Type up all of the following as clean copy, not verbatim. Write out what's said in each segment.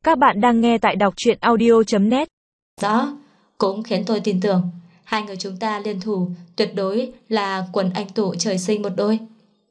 Các bạn đang nghe tại đọc truyện audio.net. Rõ, cũng khiến tôi tin tưởng hai người chúng ta liên thủ tuyệt đối là quần anh tụ trời sinh một đôi.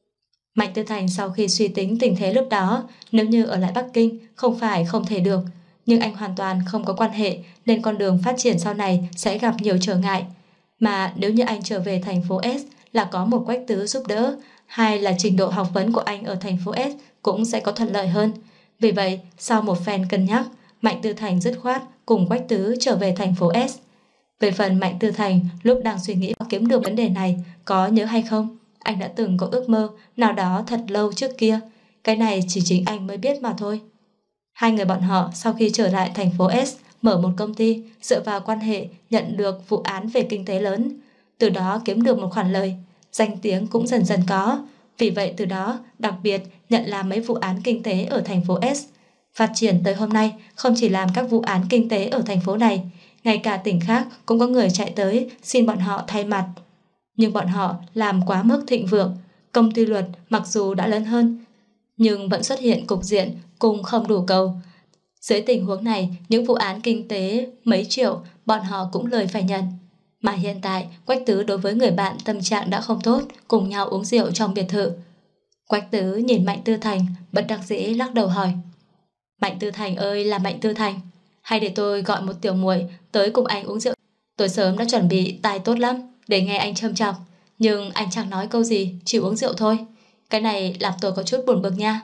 Mạnh Tư Thành sau khi suy tính tình thế lúc đó, nếu như ở lại Bắc Kinh không phải không thể được, nhưng anh hoàn toàn không có quan hệ nên con đường phát triển sau này sẽ gặp nhiều trở ngại. Mà nếu như anh trở về thành phố S là có một Quách Tứ giúp đỡ, hay là trình độ học vấn của anh ở thành phố S cũng sẽ có thuận lợi hơn. Vì vậy, sau một phen cân nhắc, Mạnh Tư Thành dứt khoát cùng Quách Tứ trở về thành phố S. Về phần Mạnh Tư Thành lúc đang suy nghĩ kiếm được vấn đề này, có nhớ hay không? Anh đã từng có ước mơ nào đó thật lâu trước kia. Cái này chỉ chính anh mới biết mà thôi. Hai người bọn họ sau khi trở lại thành phố S mở một công ty, dựa vào quan hệ nhận được vụ án về kinh tế lớn, từ đó kiếm được một khoản lời, danh tiếng cũng dần dần có. Vì vậy từ đó đặc biệt nhận làm mấy vụ án kinh tế ở thành phố S. Phát triển tới hôm nay, không chỉ làm các vụ án kinh tế ở thành phố này, ngay cả tỉnh khác cũng có người chạy tới xin bọn họ thay mặt. Nhưng bọn họ làm quá mức thịnh vượng, công ty luật mặc dù đã lớn hơn, nhưng vẫn xuất hiện cục diện cùng không đủ cầu. Dưới tình huống này, những vụ án kinh tế mấy triệu bọn họ cũng lời phải nhận. Mà hiện tại, Quách Tứ đối với người bạn tâm trạng đã không tốt, cùng nhau uống rượu trong biệt thự. Quách Tứ nhìn Mạnh Tư Thành, bất đắc dĩ lắc đầu hỏi: Mạnh Tư Thành ơi là Mạnh Tư Thành, hay để tôi gọi một tiểu muội tới cùng anh uống rượu? Tôi sớm đã chuẩn bị tai tốt lắm để nghe anh châm chọc, nhưng anh chẳng nói câu gì, chỉ uống rượu thôi. Cái này làm tôi có chút buồn bực nha.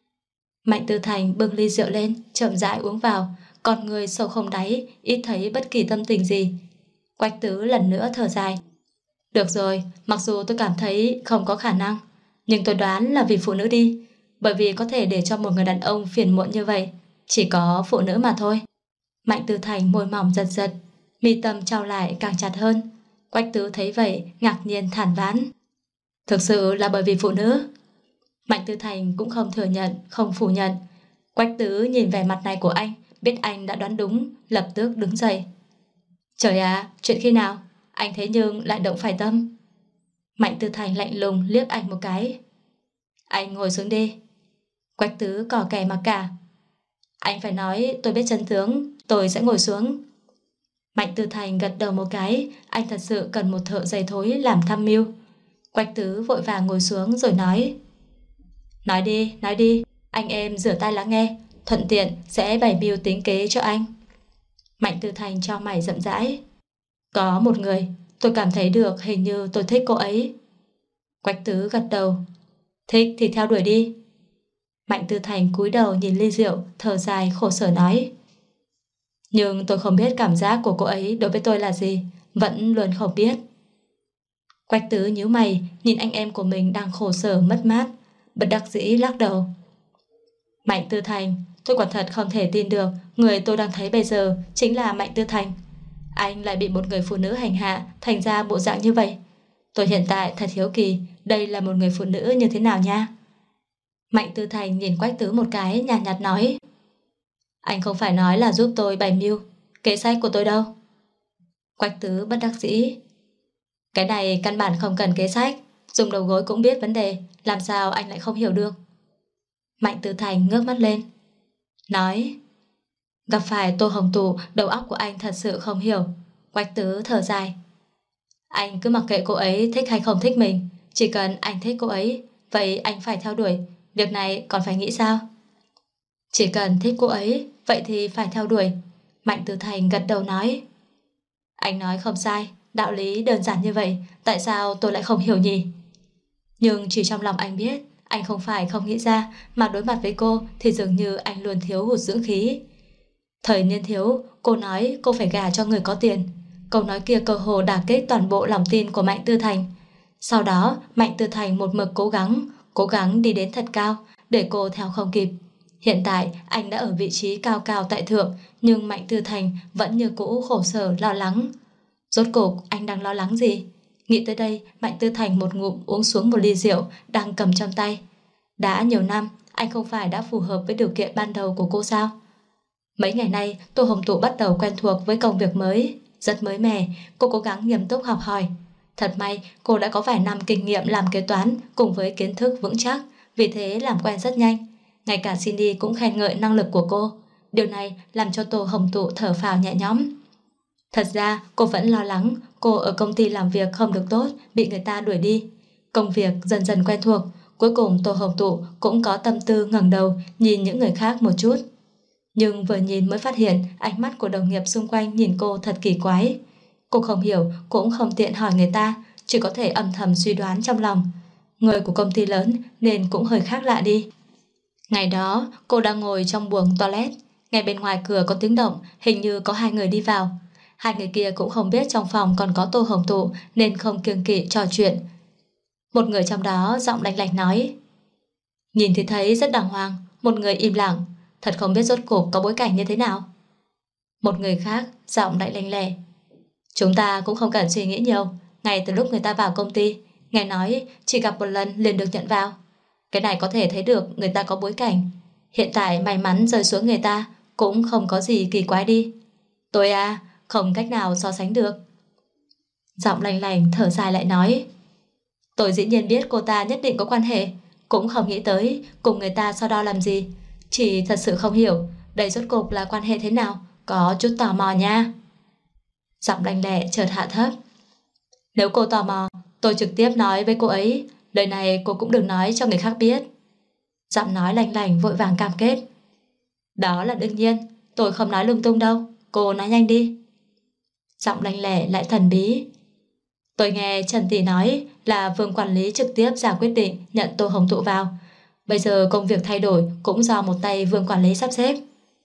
Mạnh Tư Thành bưng ly rượu lên, chậm rãi uống vào, con người sâu không đáy, ít thấy bất kỳ tâm tình gì. Quách Tứ lần nữa thở dài: Được rồi, mặc dù tôi cảm thấy không có khả năng, nhưng tôi đoán là vì phụ nữ đi. Bởi vì có thể để cho một người đàn ông phiền muộn như vậy, chỉ có phụ nữ mà thôi. Mạnh Tư Thành môi mỏng giật giật, mi tâm trao lại càng chặt hơn. Quách Tứ thấy vậy ngạc nhiên thản vãn: Thực sự là bởi vì phụ nữ? Mạnh Tư Thành cũng không thừa nhận, không phủ nhận. Quách Tứ nhìn vẻ mặt này của anh, biết anh đã đoán đúng, lập tức đứng dậy. Trời ạ, chuyện khi nào? Anh thế nhưng lại động phải tâm. Mạnh Tư Thành lạnh lùng liếc anh một cái. Anh ngồi xuống đi. Quách Tứ cò kè mặc cả. Anh phải nói tôi biết chân tướng, tôi sẽ ngồi xuống. Mạnh Tư Thành gật đầu một cái, anh thật sự cần một thợ giày thối làm tham mưu. Quách Tứ vội vàng ngồi xuống rồi nói: nói đi, anh em rửa tay lắng nghe, thuận tiện sẽ bày mưu tính kế cho anh. Mạnh Tư Thành cho mày rậm rãi. Có một người, tôi cảm thấy được hình như tôi thích cô ấy. Quách Tứ gật đầu. Thích thì theo đuổi đi. Mạnh Tư Thành cúi đầu nhìn ly rượu, thở dài khổ sở nói: Nhưng tôi không biết cảm giác của cô ấy đối với tôi là gì, vẫn luôn không biết. Quách Tứ nhíu mày, nhìn anh em của mình đang khổ sở mất mát, bất đắc dĩ lắc đầu. Mạnh Tư Thành, tôi quả thật không thể tin được người tôi đang thấy bây giờ chính là Mạnh Tư Thành. Anh lại bị một người phụ nữ hành hạ thành ra bộ dạng như vậy. Tôi hiện tại thật hiếu kỳ đây là một người phụ nữ như thế nào nha. Mạnh Tư Thành nhìn Quách Tứ một cái, nhàn nhạt nói: Anh không phải nói là giúp tôi bày mưu kế sách của tôi đâu. Quách Tứ bất đắc dĩ: Cái này căn bản không cần kế sách, dùng đầu gối cũng biết vấn đề, làm sao anh lại không hiểu được. Mạnh Tư Thành ngước mắt lên, nói: Gặp phải Tô Hồng Tụ, đầu óc của anh thật sự không hiểu. Quách Tứ thở dài: Anh cứ mặc kệ cô ấy thích hay không thích mình, chỉ cần anh thích cô ấy, vậy anh phải theo đuổi. Việc này còn phải nghĩ sao? Chỉ cần thích cô ấy, vậy thì phải theo đuổi. Mạnh Tư Thành gật đầu nói: Anh nói không sai, đạo lý đơn giản như vậy, tại sao tôi lại không hiểu nhỉ? Nhưng chỉ trong lòng anh biết, anh không phải không nghĩ ra, mà đối mặt với cô thì dường như anh luôn thiếu hụt dưỡng khí. Thời niên thiếu, cô nói cô phải gả cho người có tiền. Câu nói kia cơ hồ đả kích toàn bộ lòng tin của Mạnh Tư Thành. Sau đó, Mạnh Tư Thành một mực cố gắng đi đến thật cao, để cô theo không kịp. Hiện tại, anh đã ở vị trí cao cao tại thượng, nhưng Mạnh Tư Thành vẫn như cũ khổ sở lo lắng. Rốt cuộc, anh đang lo lắng gì? Nghĩ tới đây, Mạnh Tư Thành một ngụm uống xuống một ly rượu đang cầm trong tay. Đã nhiều năm, anh không phải đã phù hợp với điều kiện ban đầu của cô sao? Mấy ngày nay, Tô Hồng Tụ bắt đầu quen thuộc với công việc mới, rất mới mẻ, cô cố gắng nghiêm túc học hỏi. Thật may, cô đã có vài năm kinh nghiệm làm kế toán cùng với kiến thức vững chắc, vì thế làm quen rất nhanh. Ngay cả Cindy cũng khen ngợi năng lực của cô. Điều này làm cho Tô Hồng Tụ thở phào nhẹ nhõm. Thật ra cô vẫn lo lắng cô ở công ty làm việc không được tốt, bị người ta đuổi đi. Công việc dần dần quen thuộc, cuối cùng Tô Hồng Tụ cũng có tâm tư ngẩng đầu nhìn những người khác một chút. Nhưng vừa nhìn mới phát hiện ánh mắt của đồng nghiệp xung quanh nhìn cô thật kỳ quái. Cô không hiểu, cũng không tiện hỏi người ta, chỉ có thể âm thầm suy đoán trong lòng. Người của công ty lớn nên cũng hơi khác lạ đi. Ngày đó, cô đang ngồi trong buồng toilet, ngay bên ngoài cửa có tiếng động, hình như có hai người đi vào. Hai người kia cũng không biết trong phòng còn có Tô Hồng Tụ nên không kiêng kỵ trò chuyện. Một người trong đó giọng lạnh lạnh nói: nhìn thì thấy rất đàng hoàng. Một người im lặng, thật không biết rốt cuộc có bối cảnh như thế nào. Một người khác giọng lại lạnh lẽ: chúng ta cũng không cần suy nghĩ nhiều. Ngay từ lúc người ta vào công ty, nghe nói chỉ gặp một lần liền được nhận vào. Cái này có thể thấy được người ta có bối cảnh. Hiện tại may mắn rơi xuống người ta cũng không có gì kỳ quái đi. Tôi không cách nào so sánh được. Giọng lạnh lạnh thở dài lại nói: tôi dĩ nhiên biết cô ta nhất định có quan hệ, cũng không nghĩ tới cùng người ta so đo làm gì. Chỉ thật sự không hiểu đây rốt cuộc là quan hệ thế nào, có chút tò mò nha. Giọng lạnh lẽ chợt hạ thấp: nếu cô tò mò, tôi trực tiếp nói với cô ấy. Lời này cô cũng đừng nói cho người khác biết. Giọng nói lạnh lạnh vội vàng cam kết: đó là đương nhiên, tôi không nói lung tung đâu. Cô nói nhanh đi. Giọng lạnh lẽ lại thần bí: tôi nghe Trần Tỷ nói là Vương quản lý trực tiếp ra quyết định nhận Tô Hồng Tụ vào. Bây giờ công việc thay đổi cũng do một tay Vương quản lý sắp xếp.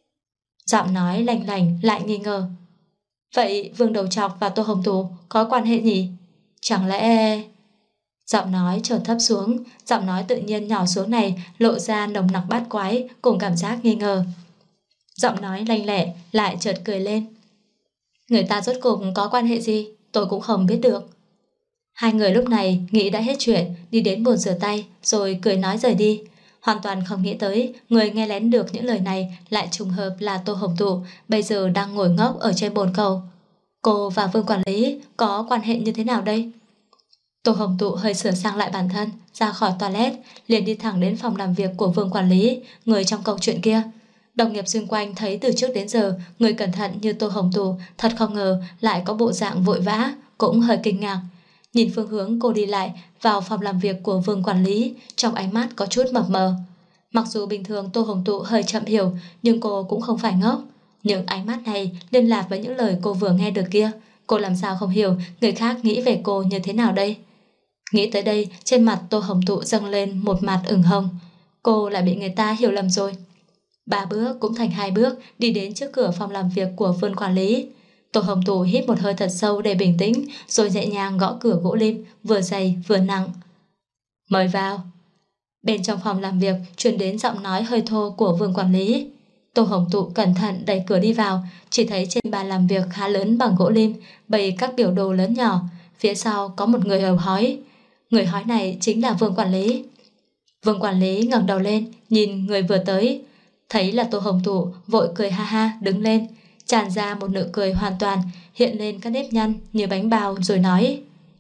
Giọng nói lạnh lạnh lại nghi ngờ: vậy Vương đầu trọc và Tô Hồng Tụ có quan hệ nhỉ? Chẳng lẽ... Giọng nói chợt thấp xuống, giọng nói tự nhiên nhỏ xuống này lộ ra nồng nặc bát quái cùng cảm giác nghi ngờ. Giọng nói lanh lẹ lại chợt cười lên: người ta rốt cuộc có quan hệ gì tôi cũng không biết được. Hai người lúc này nghĩ đã hết chuyện, đi đến bồn rửa tay rồi cười nói rời đi. Hoàn toàn không nghĩ tới người nghe lén được những lời này lại trùng hợp là Tô Hồng Tụ, bây giờ đang ngồi ngốc ở trên bồn cầu. Cô và Vương quản lý có quan hệ như thế nào đây? Tô Hồng Tụ hơi sửa sang lại bản thân, ra khỏi toilet, liền đi thẳng đến phòng làm việc của Vương quản lý, người trong câu chuyện kia. Đồng nghiệp xung quanh thấy từ trước đến giờ người cẩn thận như Tô Hồng Tụ, thật không ngờ lại có bộ dạng vội vã, cũng hơi kinh ngạc. Nhìn phương hướng cô đi lại vào phòng làm việc của Vương quản lý, trong ánh mắt có chút mập mờ. Mặc dù bình thường Tô Hồng Tụ hơi chậm hiểu, nhưng cô cũng không phải ngốc. Những ánh mắt này liên lạc với những lời cô vừa nghe được kia. Cô làm sao không hiểu người khác nghĩ về cô như thế nào đây? Nghĩ tới đây, trên mặt Tô Hồng Tụ dâng lên một mặt ửng hồng. Cô lại bị người ta hiểu lầm rồi. 3 bước cũng thành 2 bước, đi đến trước cửa phòng làm việc của Vương quản lý. Tô Hồng Tụ hít một hơi thật sâu để bình tĩnh, rồi nhẹ nhàng gõ cửa gỗ lim, vừa dày vừa nặng. Mời vào. Bên trong phòng làm việc truyền đến giọng nói hơi thô của Vương quản lý. Tô Hồng Tụ cẩn thận đẩy cửa đi vào, chỉ thấy trên bàn làm việc khá lớn bằng gỗ lim bày các biểu đồ lớn nhỏ. Phía sau có một người hầu hói. Người hói này chính là Vương quản lý. Vương quản lý ngẩng đầu lên nhìn người vừa tới, thấy là Tô Hồng Tụ, vội cười ha ha đứng lên, tràn ra một nụ cười hoàn toàn, hiện lên các nếp nhăn như bánh bao, rồi nói: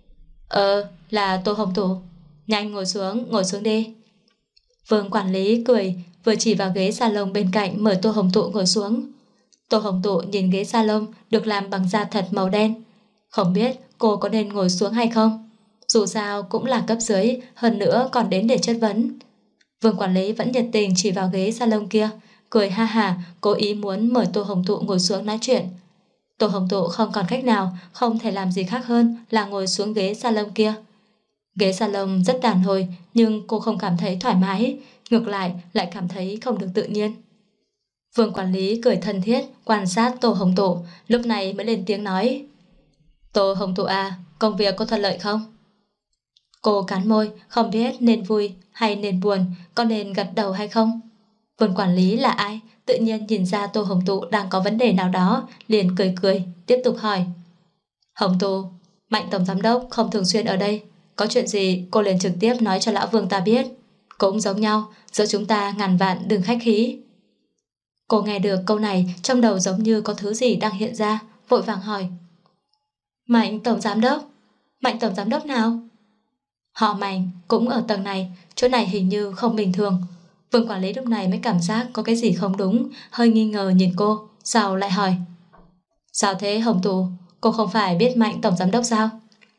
là Tô Hồng Tụ, nhanh ngồi xuống đi. Vương quản lý cười, vừa chỉ vào ghế salon bên cạnh mời Tô Hồng Tụ ngồi xuống. Tô Hồng Tụ nhìn ghế salon được làm bằng da thật màu đen, không biết cô có nên ngồi xuống hay không. Dù sao cũng là cấp dưới, hơn nữa còn đến để chất vấn. Vương quản lý vẫn nhiệt tình chỉ vào ghế salon kia, cười ha hả, cố ý muốn mời Tô Hồng Tụ ngồi xuống nói chuyện. Tô Hồng Tụ không còn cách nào, không thể làm gì khác hơn là ngồi xuống ghế salon kia. Ghế salon rất đàn hồi, nhưng cô không cảm thấy thoải mái, ngược lại cảm thấy không được tự nhiên. Vương quản lý cười thân thiết quan sát Tô Hồng Tụ, lúc này mới lên tiếng nói: Tô Hồng Tụ công việc có thuận lợi không? Cô cắn môi, không biết nên vui hay nên buồn, có nên gật đầu hay không. Vương quản lý là ai, tự nhiên nhìn ra Tô Hồng Tụ đang có vấn đề nào đó, liền cười, tiếp tục hỏi: Hồng Tụ, Mạnh tổng giám đốc không thường xuyên ở đây, có chuyện gì cô liền trực tiếp nói cho lão Vương ta biết. Cũng giống nhau, giữa chúng ta ngàn vạn đừng khách khí. Cô nghe được câu này, trong đầu giống như có thứ gì đang hiện ra, vội vàng hỏi: Mạnh tổng giám đốc? Mạnh tổng giám đốc nào? Họ Mạnh cũng ở tầng này, chỗ này hình như không bình thường. Vương quản lý lúc này mới cảm giác có cái gì không đúng, hơi nghi ngờ nhìn cô, sau lại hỏi: Sao thế Hồng Tụ, cô không phải biết Mạnh tổng giám đốc sao?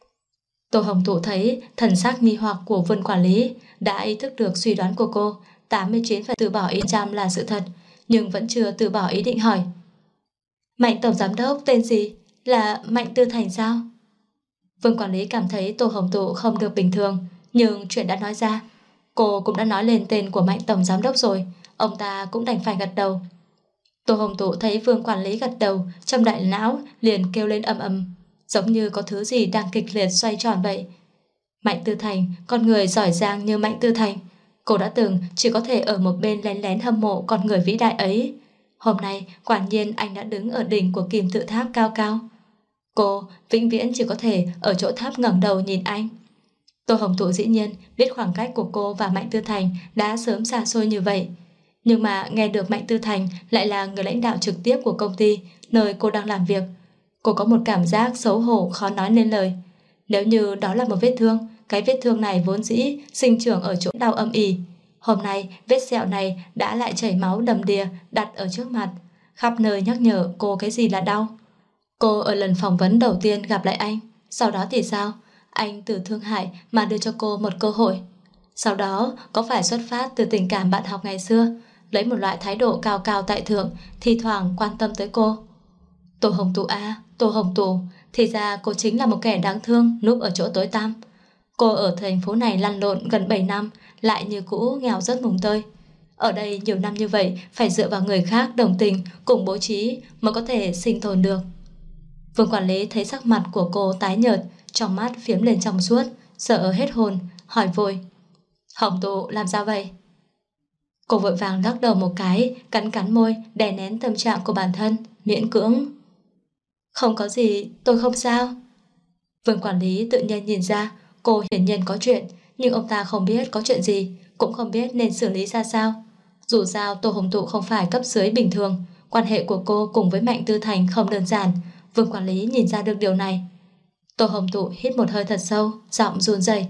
Tô Hồng Tụ thấy thần sắc nghi hoặc của Vương quản lý, đã ý thức được suy đoán của cô 89 phần từ bỏ ý trăm là sự thật, nhưng vẫn chưa từ bỏ ý định hỏi: Mạnh tổng giám đốc tên gì? Là Mạnh Tư Thành sao? Vương quản lý cảm thấy Tô Hồng Tụ không được bình thường, nhưng chuyện đã nói ra, cô cũng đã nói lên tên của Mạnh tổng giám đốc rồi, ông ta cũng đành phải gật đầu. Tô Hồng Tụ thấy Vương quản lý gật đầu, trong đại não liền kêu lên ầm ầm, giống như có thứ gì đang kịch liệt xoay tròn vậy. Mạnh Tư Thành, con người giỏi giang như Mạnh Tư Thành, cô đã từng chỉ có thể ở một bên lén lén hâm mộ con người vĩ đại ấy. Hôm nay quả nhiên anh đã đứng ở đỉnh của kim tự tháp cao cao. Cô vĩnh viễn chỉ có thể ở chỗ tháp ngẩng đầu nhìn anh. Tô Hồng Tụ dĩ nhiên biết khoảng cách của cô và Mạnh Tư Thành đã sớm xa xôi như vậy, nhưng mà nghe được Mạnh Tư Thành lại là người lãnh đạo trực tiếp của công ty nơi cô đang làm việc, cô có một cảm giác xấu hổ khó nói nên lời. Nếu như đó là một vết thương, cái vết thương này vốn dĩ sinh trưởng ở chỗ đau âm ỉ, hôm nay vết sẹo này đã lại chảy máu đầm đìa đặt ở trước mặt, khắp nơi nhắc nhở cô cái gì là đau. Cô ở lần phỏng vấn đầu tiên gặp lại anh, sau đó thì sao? Anh từ thương hại mà đưa cho cô một cơ hội. Sau đó có phải xuất phát từ tình cảm bạn học ngày xưa, lấy một loại thái độ cao cao tại thượng, thi thoảng quan tâm tới cô? Tô Hồng Tụ à, Tô Hồng Tụ, thì ra cô chính là một kẻ đáng thương núp ở chỗ tối tăm. Cô ở thành phố này lăn lộn gần 7 năm, lại như cũ nghèo rất mùng tơi. Ở đây nhiều năm như vậy, phải dựa vào người khác đồng tình cùng bố trí mới có thể sinh tồn được. Vương quản lý thấy sắc mặt của cô tái nhợt, trong mắt phiếm lên trong suốt, sợ hết hồn, hỏi vội: Hồng Tụ làm sao vậy? Cô vội vàng lắc đầu một cái, cắn cắn môi, đè nén tâm trạng của bản thân, miễn cưỡng: Không có gì, tôi không sao. Vương quản lý tự nhiên nhìn ra cô hiển nhiên có chuyện, nhưng ông ta không biết có chuyện gì, cũng không biết nên xử lý ra sao. Dù sao Tô Hồng Tụ không phải cấp dưới bình thường, quan hệ của cô cùng với Mạnh Tư Thành không đơn giản, Vương quản lý nhìn ra được điều này. Tô Hồng Tụ hít một hơi thật sâu, giọng run rẩy: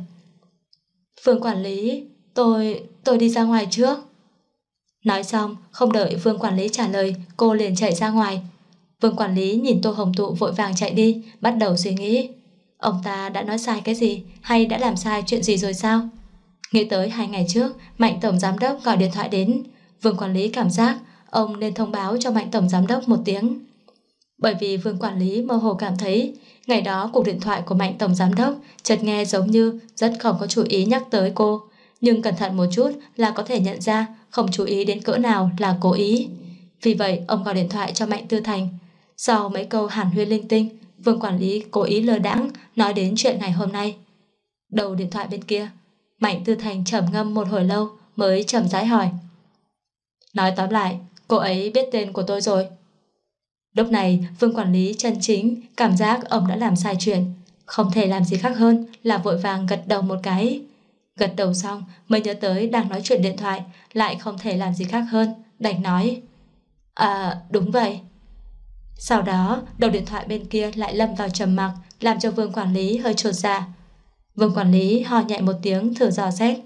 Vương quản lý, tôi đi ra ngoài trước. Nói xong, không đợi Vương quản lý trả lời, cô liền chạy ra ngoài. Vương quản lý nhìn Tô Hồng Tụ vội vàng chạy đi, bắt đầu suy nghĩ. Ông ta đã nói sai cái gì, hay đã làm sai chuyện gì rồi sao? Nghĩ tới 2 ngày trước, Mạnh tổng giám đốc gọi điện thoại đến, Vương quản lý cảm giác ông nên thông báo cho Mạnh tổng giám đốc một tiếng. Bởi vì Vương quản lý mơ hồ cảm thấy ngày đó cuộc điện thoại của Mạnh tổng giám đốc chợt nghe giống như rất không có chú ý nhắc tới cô, nhưng cẩn thận một chút là có thể nhận ra không chú ý đến cỡ nào là cố ý. Vì vậy ông gọi điện thoại cho Mạnh Tư Thành. Sau mấy câu hàn huyên linh tinh, Vương quản lý cố ý lơ đãng nói đến chuyện ngày hôm nay. Đầu điện thoại bên kia, Mạnh Tư Thành trầm ngâm một hồi lâu mới chậm rãi hỏi: Nói tóm lại, cô ấy biết tên của tôi rồi. Lúc này Vương quản lý chân chính cảm giác ông đã làm sai chuyện, không thể làm gì khác hơn là vội vàng gật đầu một cái. Gật đầu xong mới nhớ tới đang nói chuyện điện thoại, lại không thể làm gì khác hơn, đành nói: À đúng vậy. Sau đó đầu điện thoại bên kia lại lâm vào trầm mặc, làm cho Vương quản lý hơi chột dạ. Vương quản lý ho nhẹ một tiếng thử dò xét: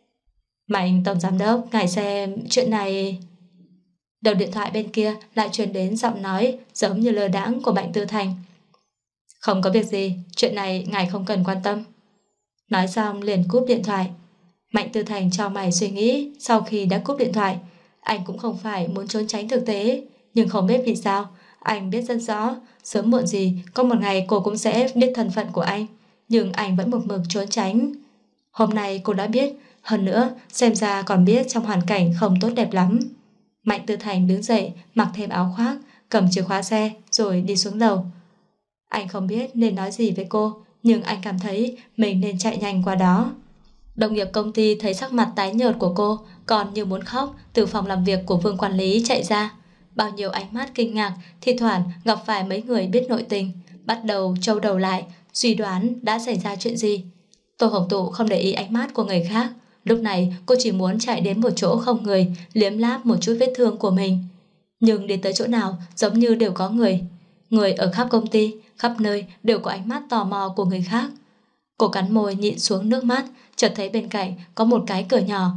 Mạnh tổng giám đốc, ngài xem chuyện này. Đầu điện thoại bên kia lại truyền đến giọng nói giống như lơ đãng của Mạnh Tư Thành: Không có việc gì, chuyện này ngài không cần quan tâm. Nói xong liền cúp điện thoại. Mạnh Tư Thành cho mày suy nghĩ, sau khi đã cúp điện thoại, anh cũng không phải muốn trốn tránh thực tế, nhưng không biết vì sao, anh biết rất rõ, sớm muộn gì có một ngày cô cũng sẽ biết thân phận của anh, nhưng anh vẫn một mực trốn tránh. Hôm nay cô đã biết, hơn nữa xem ra còn biết trong hoàn cảnh không tốt đẹp lắm. Mạnh Tư Thành đứng dậy, mặc thêm áo khoác, cầm chìa khóa xe rồi đi xuống lầu. Anh không biết nên nói gì với cô, nhưng anh cảm thấy mình nên chạy nhanh qua đó. Đồng nghiệp công ty thấy sắc mặt tái nhợt của cô, còn như muốn khóc, từ phòng làm việc của Vương quản lý chạy ra. Bao nhiêu ánh mắt kinh ngạc, thi thoảng gặp phải mấy người biết nội tình, bắt đầu trâu đầu lại, suy đoán đã xảy ra chuyện gì. Tô Hồng Tụ không để ý ánh mắt của người khác, lúc này cô chỉ muốn chạy đến một chỗ không người, liếm láp một chút vết thương của mình. Nhưng đến tới chỗ nào giống như đều có người. Người ở khắp công ty, khắp nơi đều có ánh mắt tò mò của người khác. Cô cắn môi nhịn xuống nước mắt, chợt thấy bên cạnh có một cái cửa nhỏ.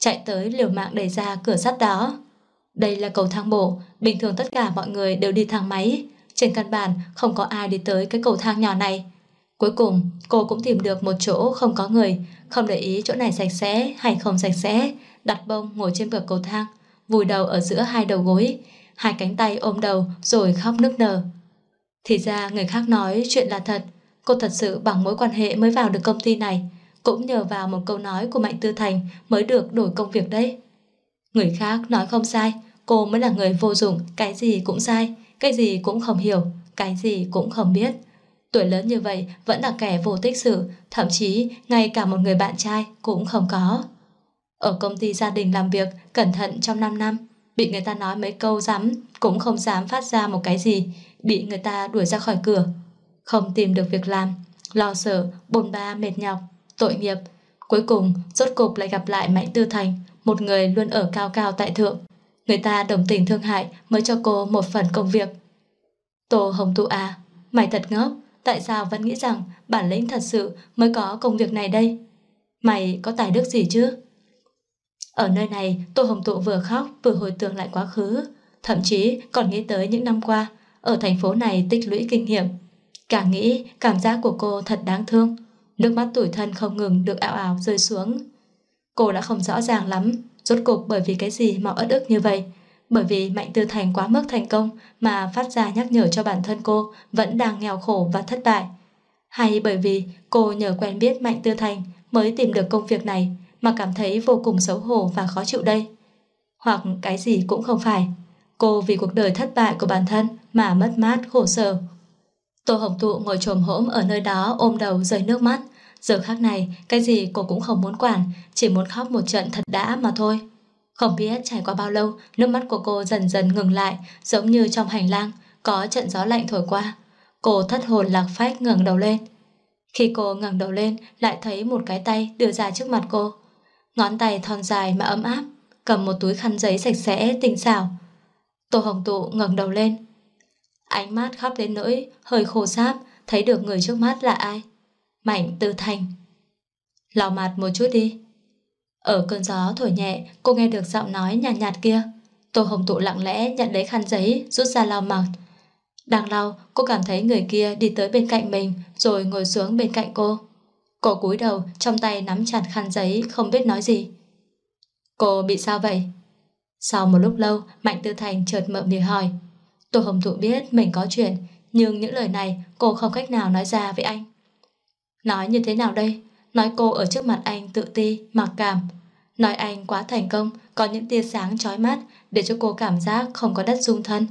chạy tới liều mạng đẩy ra cửa sắt đó. Đây là cầu thang bộ, bình thường tất cả mọi người đều đi thang máy. Trên căn bản không có ai đi tới cái cầu thang nhỏ này. Cuối cùng cô cũng tìm được một chỗ không có người, không để ý chỗ này sạch sẽ hay không sạch sẽ, đặt bông ngồi trên bậc cầu thang, vùi đầu ở giữa hai đầu gối, hai cánh tay ôm đầu rồi khóc nức nở. Thì ra người khác nói chuyện là thật. Cô thật sự bằng mối quan hệ mới vào được công ty này, cũng nhờ vào một câu nói của Mạnh Tư Thành mới được đổi công việc đấy. Người khác nói không sai, cô mới là người vô dụng, cái gì cũng sai, cái gì cũng không hiểu, cái gì cũng không biết. Tuổi lớn như vậy vẫn là kẻ vô tích sự, thậm chí ngay cả một người bạn trai cũng không có. Ở công ty gia đình làm việc cẩn thận trong 5 năm, bị người ta nói mấy câu dám cũng không dám phát ra một cái gì, bị người ta đuổi ra khỏi cửa. Không tìm được việc làm, lo sợ, bôn ba mệt nhọc, tội nghiệp. Cuối cùng rốt cục lại gặp lại Mạnh Tư Thành, một người luôn ở cao cao tại thượng. Người ta đồng tình thương hại mới cho cô một phần công việc. Tô Hồng Tụ à, mày thật ngốc, tại sao vẫn nghĩ rằng bản lĩnh thật sự mới có công việc này đây? Mày có tài đức gì chứ? Ở nơi này, Tô Hồng Tụ vừa khóc vừa hồi tưởng lại quá khứ, thậm chí còn nghĩ tới những năm qua ở thành phố này tích lũy kinh nghiệm. Càng nghĩ, cảm giác của cô thật đáng thương. Nước mắt tủi thân không ngừng được ào ào rơi xuống. Cô đã không rõ ràng lắm, rốt cuộc bởi vì cái gì mà uất ức như vậy. Bởi vì Mạnh Tư Thành quá mức thành công mà phát ra nhắc nhở cho bản thân cô vẫn đang nghèo khổ và thất bại. Hay bởi vì cô nhờ quen biết Mạnh Tư Thành mới tìm được công việc này mà cảm thấy vô cùng xấu hổ và khó chịu đây. Hoặc cái gì cũng không phải. Cô vì cuộc đời thất bại của bản thân mà mất mát khổ sở. Tô Hồng Tụ ngồi chồm hổm ở nơi đó ôm đầu rơi nước mắt. Giờ khắc này, cái gì cô cũng không muốn quản, chỉ muốn khóc một trận thật đã mà thôi. Không biết trải qua bao lâu, nước mắt của cô dần dần ngừng lại, giống như trong hành lang có trận gió lạnh thổi qua. Cô thất hồn lạc phách ngẩng đầu lên. Khi cô ngẩng đầu lên, lại thấy một cái tay đưa ra trước mặt cô. Ngón tay thon dài mà ấm áp, cầm một túi khăn giấy sạch sẽ tinh xảo. Tô Hồng Tụ ngẩng đầu lên. Ánh mắt khóc đến nỗi hơi khô sáp, thấy được người trước mắt là ai. Mạnh Tư Thành. Lau mặt một chút đi. Ở cơn gió thổi nhẹ, cô nghe được giọng nói nhàn nhạt kia. Tô Hồng Tụ lặng lẽ nhận lấy khăn giấy, rút ra lau mặt. Đang lau, cô cảm thấy người kia đi tới bên cạnh mình, rồi ngồi xuống bên cạnh cô. Cô cúi đầu, trong tay nắm chặt khăn giấy, không biết nói gì. Cô bị sao vậy? Sau một lúc lâu, Mạnh Tư Thành chợt mở miệng hỏi. Tô Hồng Thụ biết mình có chuyện, nhưng những lời này cô không cách nào nói ra với anh. Nói như thế nào đây? Nói cô ở trước mặt anh tự ti, mặc cảm. Nói anh quá thành công, có những tia sáng chói mắt để cho cô cảm giác không có đất dung thân.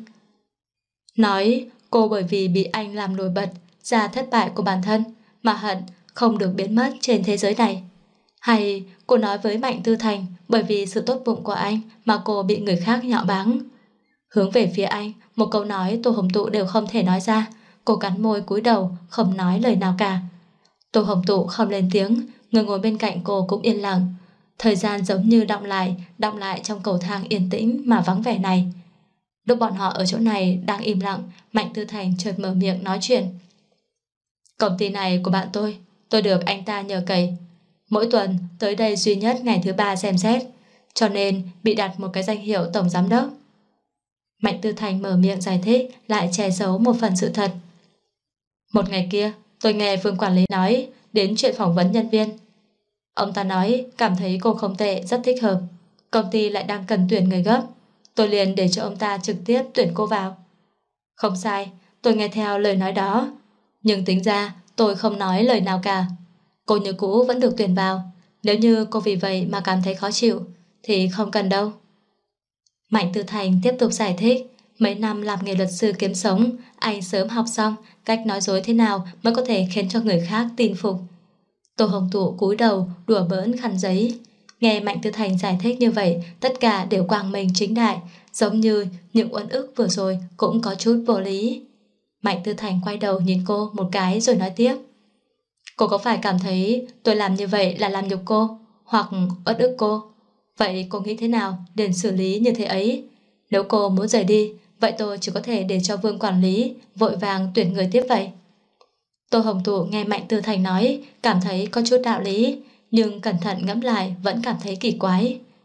Nói cô bởi vì bị anh làm nổi bật ra thất bại của bản thân mà hận không được biến mất trên thế giới này. Hay cô nói với Mạnh Tư Thành bởi vì sự tốt bụng của anh mà cô bị người khác nhạo báng. Hướng về phía anh, một câu nói Tô Hồng Tụ đều không thể nói ra. Cô cắn môi cúi đầu, không nói lời nào cả. Tô Hồng Tụ không lên tiếng, người ngồi bên cạnh cô cũng yên lặng. Thời gian giống như đọng lại trong cầu thang yên tĩnh mà vắng vẻ này. Lúc bọn họ ở chỗ này đang im lặng, Mạnh Tư Thành chợt mở miệng nói chuyện. Công ty này của bạn tôi được anh ta nhờ cậy. Mỗi tuần tới đây duy nhất ngày thứ 3 xem xét, cho nên bị đặt một cái danh hiệu tổng giám đốc. Mạnh Tư Thành mở miệng giải thích, lại che giấu một phần sự thật. Một ngày kia, tôi nghe Vương quản lý nói đến chuyện phỏng vấn nhân viên. Ông ta nói cảm thấy cô không tệ, rất thích hợp. Công ty lại đang cần tuyển người gấp. Tôi liền để cho ông ta trực tiếp tuyển cô vào. Không sai, tôi nghe theo lời nói đó. Nhưng tính ra tôi không nói lời nào cả. Cô như cũ vẫn được tuyển vào. Nếu như cô vì vậy mà cảm thấy khó chịu thì không cần đâu. Mạnh Tư Thành tiếp tục giải thích. Mấy năm làm nghề luật sư kiếm sống, anh sớm học xong cách nói dối thế nào mới có thể khiến cho người khác tin phục. Tô Hồng Tụ cúi đầu đùa bỡn khăn giấy. Nghe Mạnh Tư Thành giải thích như vậy, tất cả đều quang minh chính đại, giống như những uất ức vừa rồi cũng có chút vô lý. Mạnh Tư Thành quay đầu nhìn cô một cái rồi nói tiếp. Cô có phải cảm thấy tôi làm như vậy là làm nhục cô, hoặc uất ức cô? Vậy cô nghĩ thế nào để xử lý như thế ấy? Nếu cô muốn rời đi, vậy tôi chỉ có thể để cho Vương quản lý vội vàng tuyển người tiếp vậy. Tô Hồng Tụ nghe Mạnh Tư Thành nói, cảm thấy có chút đạo lý, nhưng cẩn thận ngẫm lại vẫn cảm thấy kỳ quái.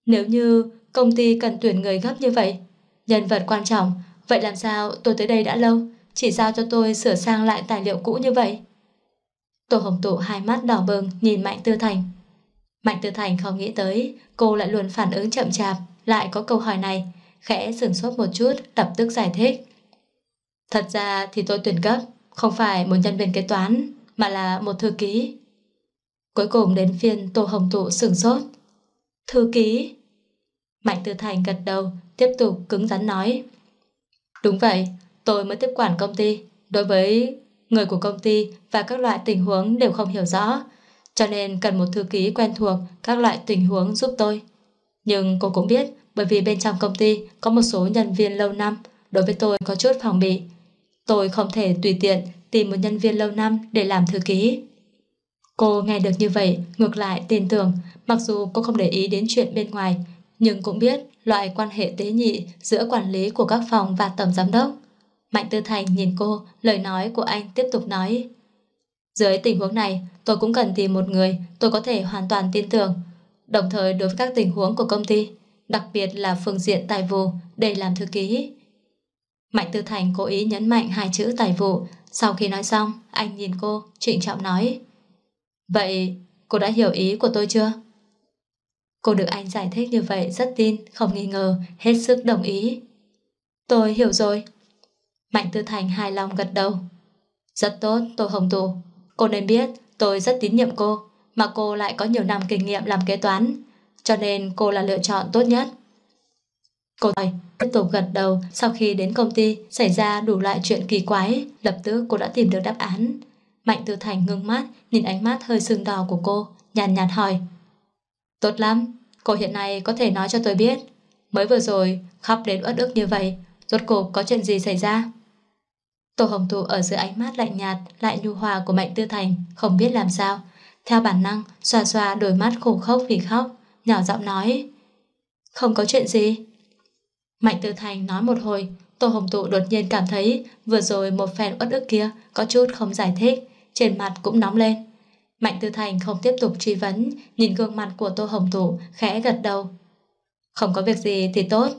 Nếu như công ty cần tuyển người gấp như vậy, nhân vật quan trọng, vậy làm sao tôi tới đây đã lâu, chỉ giao cho tôi sửa sang lại tài liệu cũ như vậy? Tô Hồng Tụ hai mắt đỏ bừng nhìn Mạnh Tư Thành. Mạnh Tư Thành không nghĩ tới cô lại luôn phản ứng chậm chạp, lại có câu hỏi này, khẽ sửng sốt một chút, lập tức giải thích. Thật ra thì tôi tuyển gấp không phải một nhân viên kế toán, mà là một thư ký. Cuối cùng đến phiên Tô Hồng Tụ sửng sốt. Thư ký? Mạnh Tư Thành gật đầu, tiếp tục cứng rắn nói. Đúng vậy, tôi mới tiếp quản công ty. Đối với người của công ty và các loại tình huống đều không hiểu rõ, cho nên cần một thư ký quen thuộc các loại tình huống giúp tôi. Nhưng cô cũng biết, bởi vì bên trong công ty có một số nhân viên lâu năm, đối với tôi có chút phòng bị. Tôi không thể tùy tiện tìm một nhân viên lâu năm để làm thư ký. Cô nghe được như vậy, ngược lại tin tưởng, mặc dù cô không để ý đến chuyện bên ngoài, nhưng cũng biết loại quan hệ tế nhị giữa quản lý của các phòng và tổng giám đốc. Mạnh Tư Thành nhìn cô, lời nói của anh tiếp tục nói. Dưới tình huống này, tôi cũng cần tìm một người tôi có thể hoàn toàn tin tưởng. Đồng thời đối với các tình huống của công ty, đặc biệt là phương diện tài vụ, để làm thư ký. Mạnh Tư Thành cố ý nhấn mạnh hai chữ tài vụ. Sau khi nói xong, anh nhìn cô, trịnh trọng nói. Vậy, cô đã hiểu ý của tôi chưa? Cô được anh giải thích như vậy rất tin, không nghi ngờ, hết sức đồng ý. Tôi hiểu rồi. Mạnh Tư Thành hài lòng gật đầu. Rất tốt, Tô Hồng Tụ. Cô nên biết tôi rất tín nhiệm cô, mà cô lại có nhiều năm kinh nghiệm làm kế toán, cho nên cô là lựa chọn tốt nhất. Cô tiếp tục gật đầu. Sau khi đến công ty xảy ra đủ loại chuyện kỳ quái, lập tức cô đã tìm được đáp án. Mạnh Tư Thành ngưng mắt, nhìn ánh mắt hơi sưng đỏ của cô, nhàn nhạt hỏi. Tốt lắm, cô hiện nay có thể nói cho tôi biết, mới vừa rồi khóc đến uất ức như vậy, rốt cuộc có chuyện gì xảy ra? Tô Hồng Tụ ở dưới ánh mắt lạnh nhạt lại nhu hòa của Mạnh Tư Thành không biết làm sao, theo bản năng xoa xoa đôi mắt khô khốc vì khóc, nhỏ giọng nói. Không có chuyện gì. Mạnh Tư Thành nói một hồi, Tô Hồng Tụ đột nhiên cảm thấy vừa rồi một phen uất ức kia có chút không giải thích, trên mặt cũng nóng lên. Mạnh Tư Thành không tiếp tục truy vấn, nhìn gương mặt của Tô Hồng Tụ khẽ gật đầu. Không có việc gì thì tốt.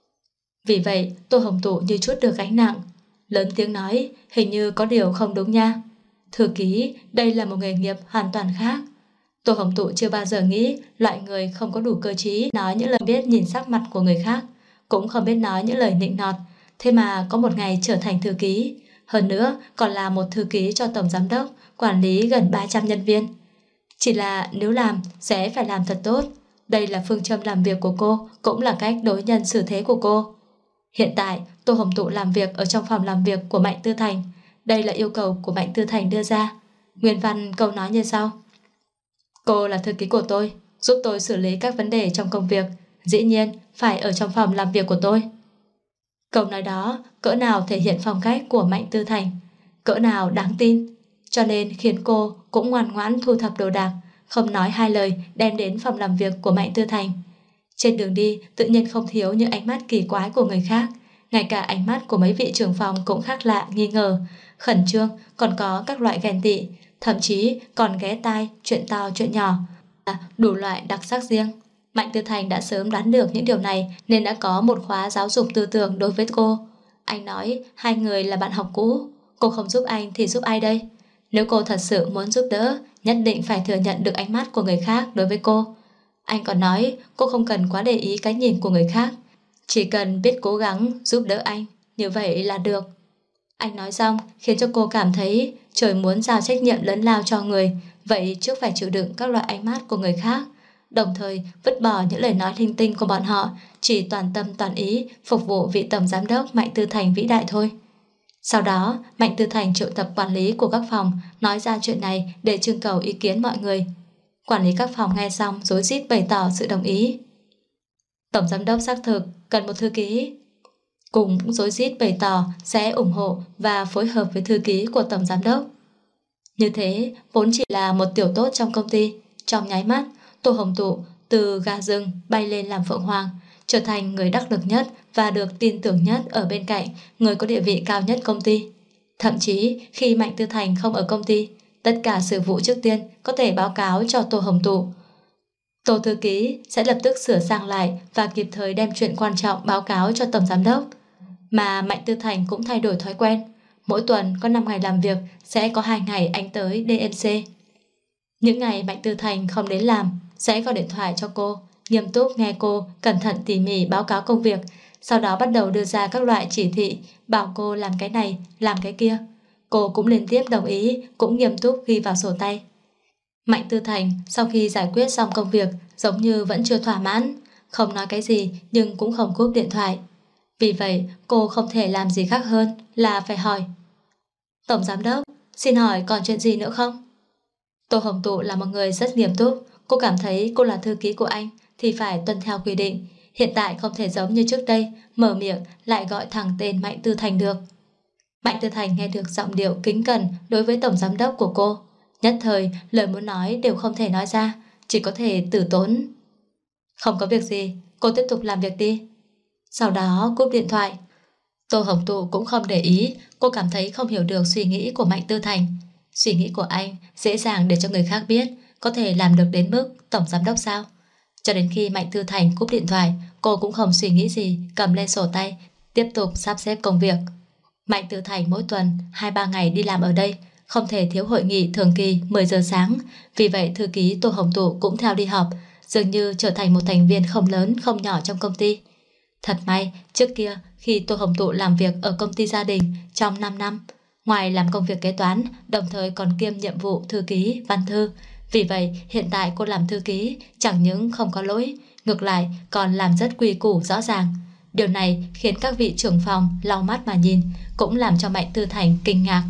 Vì vậy Tô Hồng Tụ như chút được gánh nặng, lớn tiếng nói, hình như có điều không đúng nha. Thư ký, đây là một nghề nghiệp hoàn toàn khác. Tô Hồng Tụ chưa bao giờ nghĩ loại người không có đủ cơ trí nói những lời biết nhìn sắc mặt của người khác, cũng không biết nói những lời nịnh nọt, thế mà có một ngày trở thành thư ký, hơn nữa còn là một thư ký cho tổng giám đốc, quản lý gần 300 nhân viên. Chỉ là nếu làm sẽ phải làm thật tốt. Đây là phương châm làm việc của cô, cũng là cách đối nhân xử thế của cô. Hiện tại Tô Hồng Tụ làm việc ở trong phòng làm việc của Mạnh Tư Thành. Đây là yêu cầu của Mạnh Tư Thành đưa ra. Nguyên văn câu nói như sau. Cô là thư ký của tôi, giúp tôi xử lý các vấn đề trong công việc, dĩ nhiên phải ở trong phòng làm việc của tôi. Câu nói đó cỡ nào thể hiện phong cách của Mạnh Tư Thành, cỡ nào đáng tin, cho nên khiến cô cũng ngoan ngoãn thu thập đồ đạc, không nói hai lời đem đến phòng làm việc của Mạnh Tư Thành. Trên đường đi tự nhiên không thiếu những ánh mắt kỳ quái của người khác, ngay cả ánh mắt của mấy vị trưởng phòng cũng khác lạ, nghi ngờ, khẩn trương, còn có các loại ghen tị, thậm chí còn ghé tai chuyện to chuyện nhỏ, đủ loại đặc sắc riêng. Mạnh Tư Thành đã sớm đoán được những điều này nên đã có một khóa giáo dục tư tưởng đối với cô. Anh nói hai người là bạn học cũ, cô không giúp anh thì giúp ai đây? Nếu cô thật sự muốn giúp đỡ, nhất định phải thừa nhận được ánh mắt của người khác đối với cô. Anh còn nói cô không cần quá để ý cái nhìn của người khác, chỉ cần biết cố gắng giúp đỡ anh, như vậy là được. Anh nói xong khiến cho cô cảm thấy trời muốn giao trách nhiệm lớn lao cho người, vậy trước phải chịu đựng các loại ánh mắt của người khác, đồng thời vứt bỏ những lời nói linh tinh của bọn họ, chỉ toàn tâm toàn ý phục vụ vị tổng giám đốc Mạnh Tư Thành vĩ đại thôi. Sau đó Mạnh Tư Thành triệu tập quản lý của các phòng nói ra chuyện này để trưng cầu ý kiến mọi người. Quản lý các phòng nghe xong rối rít bày tỏ sự đồng ý. Tổng giám đốc xác thực cần một thư ký, cũng rối rít bày tỏ sẽ ủng hộ và phối hợp với thư ký của tổng giám đốc. Như thế vốn chỉ là một tiểu tốt trong công ty, trong nháy mắt Tô Hồng Tụ từ gà rừng bay lên làm phượng hoàng, trở thành người đắc lực nhất và được tin tưởng nhất ở bên cạnh người có địa vị cao nhất công ty. Thậm chí khi Mạnh Tư Thành không ở công ty, tất cả sự vụ trước tiên có thể báo cáo cho Tô Hồng Tụ. Tô thư ký sẽ lập tức sửa sang lại và kịp thời đem chuyện quan trọng báo cáo cho tổng giám đốc. Mà Mạnh Tư Thành cũng thay đổi thói quen. Mỗi tuần có 5 ngày làm việc, sẽ có 2 ngày anh tới DMC. Những ngày Mạnh Tư Thành không đến làm, sẽ gọi điện thoại cho cô, nghiêm túc nghe cô cẩn thận tỉ mỉ báo cáo công việc, sau đó bắt đầu đưa ra các loại chỉ thị, bảo cô làm cái này, làm cái kia. Cô cũng liên tiếp đồng ý, cũng nghiêm túc ghi vào sổ tay. Mạnh Tư Thành sau khi giải quyết xong công việc giống như vẫn chưa thỏa mãn, không nói cái gì nhưng cũng không cúp điện thoại. Vì vậy cô không thể làm gì khác hơn là phải hỏi: Tổng giám đốc, xin hỏi còn chuyện gì nữa không? Tô Hồng Tụ là một người rất nghiêm túc. Cô cảm thấy cô là thư ký của anh thì phải tuân theo quy định. Hiện tại không thể giống như trước đây mở miệng lại gọi thẳng tên Mạnh Tư Thành được. Mạnh Tư Thành nghe được giọng điệu kính cẩn đối với tổng giám đốc của cô, nhất thời lời muốn nói đều không thể nói ra, chỉ có thể từ tốn. Không có việc gì, cô tiếp tục làm việc đi. Sau đó cúp điện thoại. Tô Hồng Tụ cũng không để ý. Cô cảm thấy không hiểu được suy nghĩ của Mạnh Tư Thành. Suy nghĩ của anh dễ dàng để cho người khác biết, có thể làm được đến mức tổng giám đốc sao? Cho đến khi Mạnh Tư Thành cúp điện thoại, cô cũng không suy nghĩ gì, cầm lên sổ tay tiếp tục sắp xếp công việc. Mạnh Tư Thành mỗi tuần 2-3 ngày đi làm ở đây, không thể thiếu hội nghị thường kỳ 10 giờ sáng. Vì vậy thư ký Tô Hồng Tụ cũng theo đi họp, dường như trở thành một thành viên không lớn không nhỏ trong công ty. Thật may, trước kia khi Tô Hồng Tụ làm việc ở công ty gia đình trong 5 năm, ngoài làm công việc kế toán, đồng thời còn kiêm nhiệm vụ thư ký, văn thư. Vì vậy, hiện tại cô làm thư ký chẳng những không có lỗi, ngược lại còn làm rất quy củ rõ ràng. Điều này khiến các vị trưởng phòng lau mắt mà nhìn, cũng làm cho Mạnh Tư Thành kinh ngạc.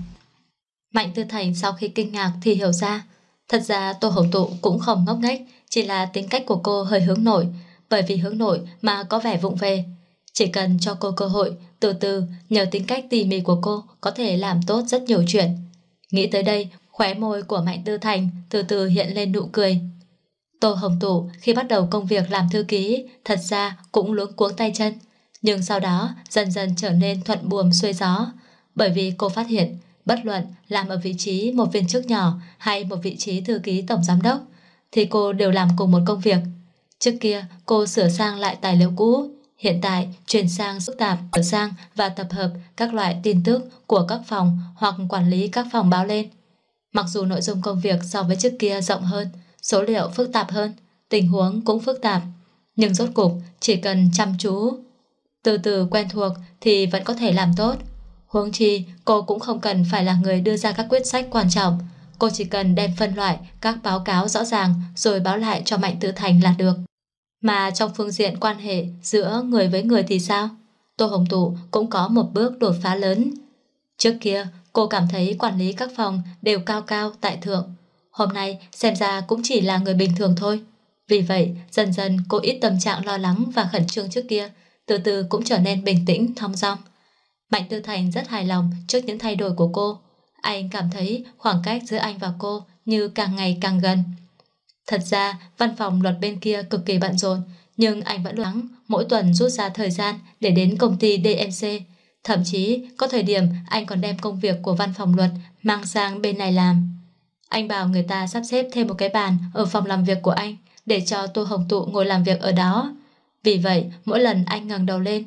Mạnh Tư Thành sau khi kinh ngạc thì hiểu ra, thật ra Tô Hồng Tụ cũng không ngốc nghếch, chỉ là tính cách của cô hơi hướng nội, bởi vì hướng nội mà có vẻ vụng về. Chỉ cần cho cô cơ hội, từ từ nhờ tính cách tỉ mỉ của cô có thể làm tốt rất nhiều chuyện. Nghĩ tới đây, khóe môi của Mạnh Tư Thành từ từ hiện lên nụ cười. Tô Hồng Tụ khi bắt đầu công việc làm thư ký thật ra cũng luống cuống tay chân, nhưng sau đó dần dần trở nên thuận buồm xuôi gió, bởi vì cô phát hiện bất luận làm ở vị trí một viên chức nhỏ hay một vị trí thư ký tổng giám đốc thì cô đều làm cùng một công việc. Trước kia cô sửa sang lại tài liệu cũ, hiện tại chuyển sang phức tạp, sửa sang và tập hợp các loại tin tức của các phòng hoặc quản lý các phòng báo lên. Mặc dù nội dung công việc so với trước kia rộng hơn, số liệu phức tạp hơn, tình huống cũng phức tạp, nhưng rốt cục chỉ cần chăm chú, từ từ quen thuộc thì vẫn có thể làm tốt. Huống chi cô cũng không cần phải là người đưa ra các quyết sách quan trọng, cô chỉ cần đem phân loại các báo cáo rõ ràng rồi báo lại cho Mạnh Tư Thành là được. Mà trong phương diện quan hệ giữa người với người thì sao? Tô Hồng Tụ cũng có một bước đột phá lớn. Trước kia cô cảm thấy quản lý các phòng đều cao cao tại thượng, hôm nay xem ra cũng chỉ là người bình thường thôi. Vì vậy dần dần cô ít tâm trạng lo lắng và khẩn trương trước kia, từ từ cũng trở nên bình tĩnh thong dong. Mạnh Tư Thành rất hài lòng trước những thay đổi của cô. Anh cảm thấy khoảng cách giữa anh và cô như càng ngày càng gần. Thật ra văn phòng luật bên kia cực kỳ bận rộn, nhưng anh vẫn gắng mỗi tuần rút ra thời gian để đến công ty DMC. Thậm chí có thời điểm anh còn đem công việc của văn phòng luật mang sang bên này làm. Anh bảo người ta sắp xếp thêm một cái bàn ở phòng làm việc của anh để cho Tô Hồng Tụ ngồi làm việc ở đó. Vì vậy mỗi lần anh ngẩng đầu lên,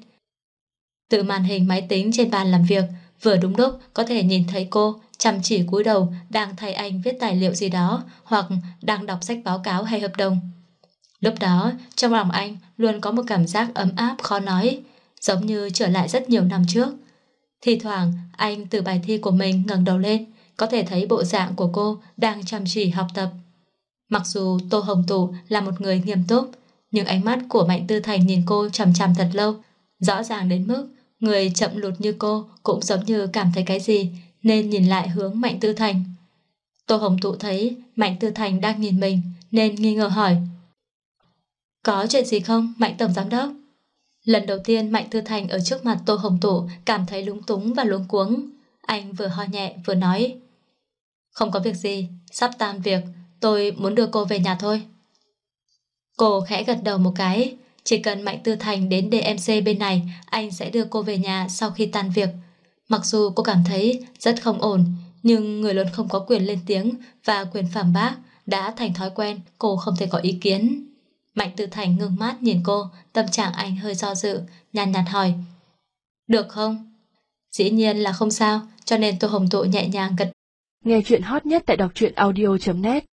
từ màn hình máy tính trên bàn làm việc vừa đúng lúc có thể nhìn thấy cô chăm chỉ cúi đầu đang thay anh viết tài liệu gì đó hoặc đang đọc sách báo cáo hay hợp đồng. Lúc đó trong lòng anh luôn có một cảm giác ấm áp khó nói, giống như trở lại rất nhiều năm trước. Thì thoảng anh từ bài thi của mình ngẩng đầu lên, có thể thấy bộ dạng của cô đang chăm chỉ học tập. Mặc dù Tô Hồng Tụ là một người nghiêm túc, nhưng ánh mắt của Mạnh Tư Thành nhìn cô chằm chằm thật lâu, rõ ràng đến mức người chậm lụt như cô cũng giống như cảm thấy cái gì nên nhìn lại hướng Mạnh Tư Thành. Tô Hồng Tụ thấy Mạnh Tư Thành đang nhìn mình nên nghi ngờ hỏi: Có chuyện gì không, Mạnh tổng giám đốc? Lần đầu tiên Mạnh Tư Thành ở trước mặt Tô Hồng Tụ cảm thấy lúng túng và luống cuống. Anh vừa ho nhẹ vừa nói: Không có việc gì, sắp tan việc, tôi muốn đưa cô về nhà thôi. Cô khẽ gật đầu một cái. Chỉ cần Mạnh Tư Thành đến DMC bên này, anh sẽ đưa cô về nhà sau khi tan việc. Mặc dù cô cảm thấy rất không ổn, nhưng người lớn không có quyền lên tiếng và quyền phản bác đã thành thói quen, cô không thể có ý kiến. Mạnh Tư Thành ngưng mắt nhìn cô, tâm trạng anh hơi do dự, nhàn nhạt hỏi. Được không? Dĩ nhiên là không sao, cho nên Tô Hồng Tụ nhẹ nhàng gật. Nghe chuyện hot nhất tại đọc truyện audio.net